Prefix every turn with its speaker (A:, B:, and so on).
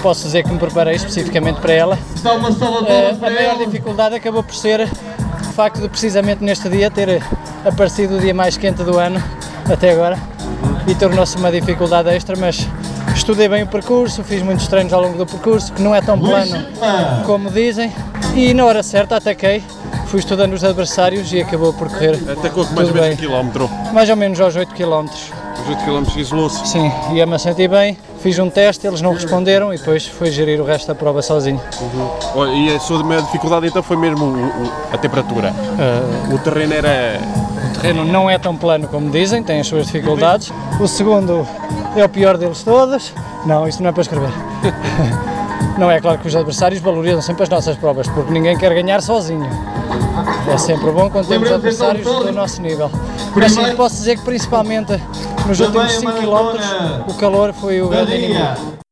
A: posso dizer que me preparei especificamente para ela. A maior dificuldade acabou por ser o facto de precisamente neste dia ter aparecido o dia mais quente do ano até agora e tornou-se uma dificuldade extra, mas estudei bem o percurso, fiz muitos treinos ao longo do percurso, que não é tão plano como dizem, e na hora certa ataquei, fui estudando os adversários e acabou por correr.
B: Atacou com mais ou menos 1 quilómetro.
A: Mais ou menos aos 8 km.
B: Os 8 km isolou-se.
A: Sim, ia-me a sentir bem, fiz um teste, eles não responderam e depois fui gerir o resto da prova sozinho.
B: Olha, e a sua maior dificuldade então foi mesmo a temperatura? O terreno era...
A: O terreno não é tão plano como dizem, tem as suas dificuldades. O segundo é o pior deles todos. Não, isto não é para escrever. Não é claro que os adversários valorizam sempre as nossas provas, porque ninguém quer ganhar sozinho. É sempre bom quando temos adversários do nosso nível. Mas sim, posso dizer que principalmente nos últimos 5 km o calor foi o grande inimigo.